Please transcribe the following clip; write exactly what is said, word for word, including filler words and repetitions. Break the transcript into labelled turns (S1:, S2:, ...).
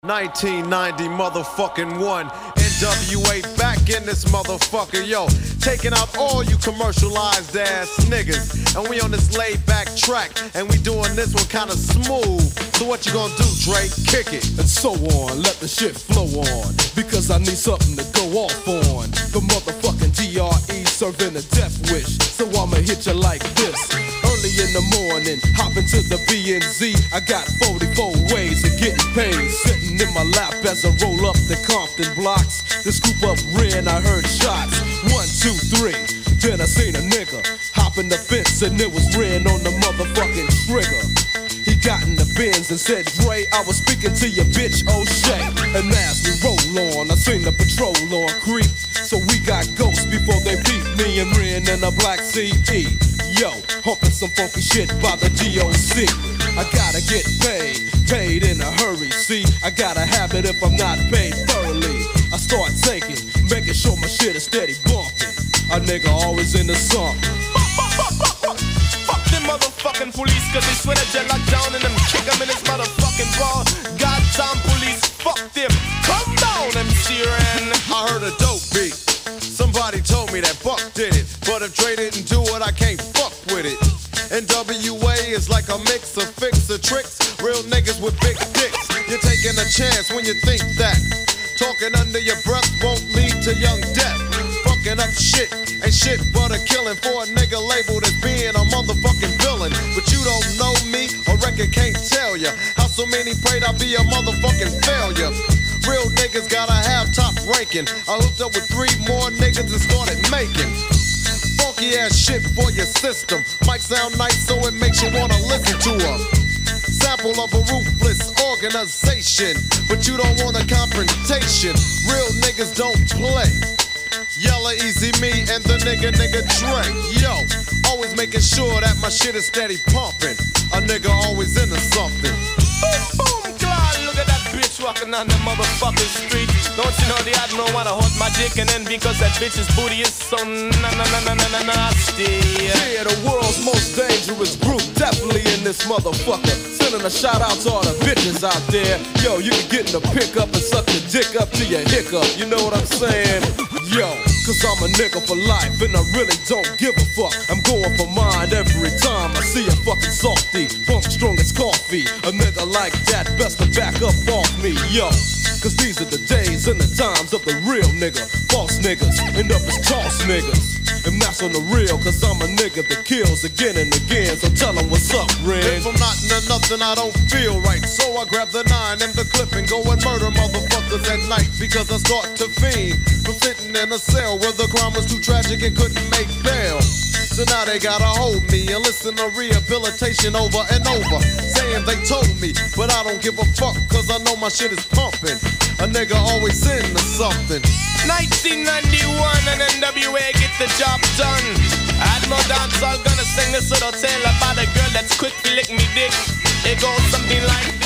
S1: nineteen ninety motherfucking one. N W A back in this motherfucker, yo. Taking out all you commercialized ass niggas. And we on this laid back track. And we doing this one kinda smooth. So what you gonna do, Dre? Kick it.
S2: And so on, let the shit flow on. Because I need something to go off on. The motherfucking D R E serving a death wish. So I'ma hit you like this. Early in the morning, hop into the B and Z. I got forty-four ways of getting paid. Sitting in my lap as I roll up the Compton blocks. The scoop up ran, I heard shots. One, two, three. Then I seen a nigga hop in the fence and it was ran on the motherfucking trigger. He got in the Benz and said, Dre, I was speaking to your bitch O'Shea. And as we roll on, I seen the patrol on creep. So we got ghosts before they beat me and ran in a black C E. Yo, humping some funky shit by the D O C. I gotta get paid, paid in a hurry. See, I gotta have it if I'm not paid thoroughly. I start taking, making sure my shit is steady bumping. A nigga always in the song.
S3: Fuck them motherfucking police, cause they swear that you locked down and them kick them in his motherfucking ball. Goddamn police, fuck them. Come down, M C Ren.
S1: I heard a dope beat. Somebody told me that Buck did it. But if Dre didn't do it, I can't fuck with it. N W A is like a mix of fix of tricks. Real niggas with big dicks. You're taking a chance when you think that talking under your breath won't lead to young death. Fucking up shit ain't shit but a killing for a nigga labeled as being a motherfucking villain. But you don't know me, a record can't tell ya how so many prayed I'd be a motherfucking failure. Real niggas gotta have top ranking. I hooked up with three more niggas and started making funky ass shit for your system. Might sound nice so it makes you wanna listen to them. Sample of a ruthless organization, but you don't want a confrontation. Real niggas don't play. Yella, Easy Me, and the nigga, nigga Dre. Yo, always making sure that my shit is steady pumping. A nigga always into something.
S3: Boom, boom, God, look at that bitch walking on the motherfucking street. Don't you know the I don't wanna hold my dick and then because that bitch's booty is so na na na na na na nasty.
S2: Yeah, the world's most dangerous group, definitely in this motherfucker. Sending a shout out to all the bitches out there. Yo, you can get in the pickup and suck your dick up to your hiccup. You know what I'm saying? Yo, cause I'm a nigga for life and I really don't give a fuck. I'm going for mine every time I see a fucking softy. Pump strong as coffee. A nigga like that best to back up off me, yo. Cause these are the days and the times of the real nigga. False niggas end up as toss niggas. And that's on the real, cause I'm a nigga that kills again and again. So tell them what's up, Red.
S1: If I'm not into nothing, I don't feel right. So I grab the nine and the clip and go and murder motherfuckers at night. Because I start to fiend from sitting in a cell where the crime was too tragic and couldn't make bail. So now they gotta hold me and listen to rehabilitation over and over. Saying they told me, but I don't give a fuck cause I know my shit is pumping. A nigga always into something.
S3: nineteen ninety-one and N W A get the job done. Admiral Dancehall gonna sing this little tale about a girl that's quick to lick me dick. It goes something like